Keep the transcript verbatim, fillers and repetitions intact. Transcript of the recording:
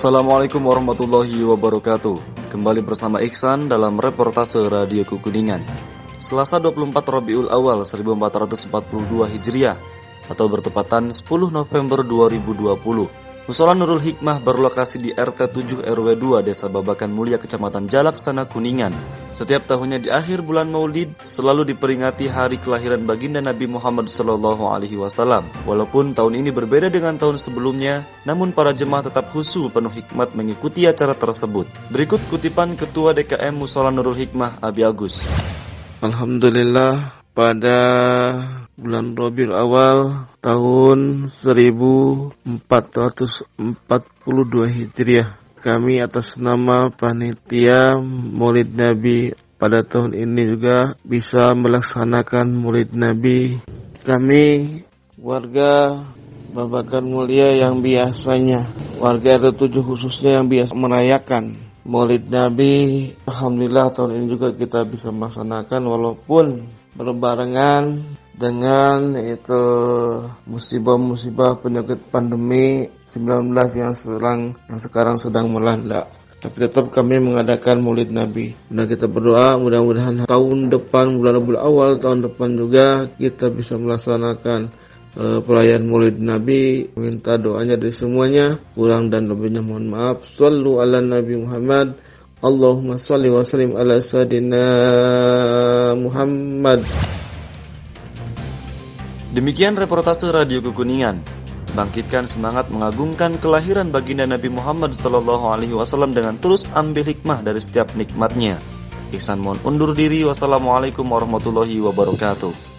Assalamualaikum warahmatullahi wabarakatuh. Kembali bersama Ihsan dalam reportase Radio Kukuningan. Selasa dua puluh empat Rabiul Awal seribu empat ratus empat puluh dua Hijriah atau bertepatan sepuluh November dua ribu dua puluh. Mushola Nurul Hikmah berlokasi di R T tujuh R W dua Desa Babakan Mulia, Kecamatan Jalaksana, Kuningan. Setiap tahunnya di akhir bulan Maulid selalu diperingati hari kelahiran baginda Nabi Muhammad Shallallahu Alaihi Wasallam. Walaupun tahun ini berbeda dengan tahun sebelumnya, namun para jemaah tetap khusyuk penuh hikmat mengikuti acara tersebut. Berikut kutipan Ketua D K M Mushola Nurul Hikmah Abi Agus. Alhamdulillah, pada bulan Rabiul Awal tahun seribu empat ratus empat puluh dua Hijriah, kami atas nama Panitia Maulid Nabi pada tahun ini juga bisa melaksanakan Maulid Nabi. Kami warga Babakan Mulia yang biasanya, warga R T tujuh khususnya yang biasa merayakan Maulid Nabi, alhamdulillah tahun ini juga kita bisa melaksanakan walaupun berbarengan dengan itu musibah-musibah penyakit pandemi sembilan belas yang serang yang sekarang sedang melanda. Tapi tetap kami mengadakan Maulid Nabi. Dan kita berdoa mudah-mudahan tahun depan, bulan Rabiul Awal tahun depan juga kita bisa melaksanakan Uh, perayaan Maulid Nabi. Minta doanya dari semuanya, kurang dan lebihnya mohon maaf. Shallu ala Nabi Muhammad. Allahumma shalli wa sallim ala Sayyidina Muhammad. Demikian reportase Radio Kukuningan. Bangkitkan semangat mengagungkan kelahiran baginda Nabi Muhammad Shallallahu Alaihi Wasallam dengan terus ambil hikmah dari setiap nikmatnya. Ihsan mohon undur diri. Wassalamualaikum warahmatullahi wabarakatuh.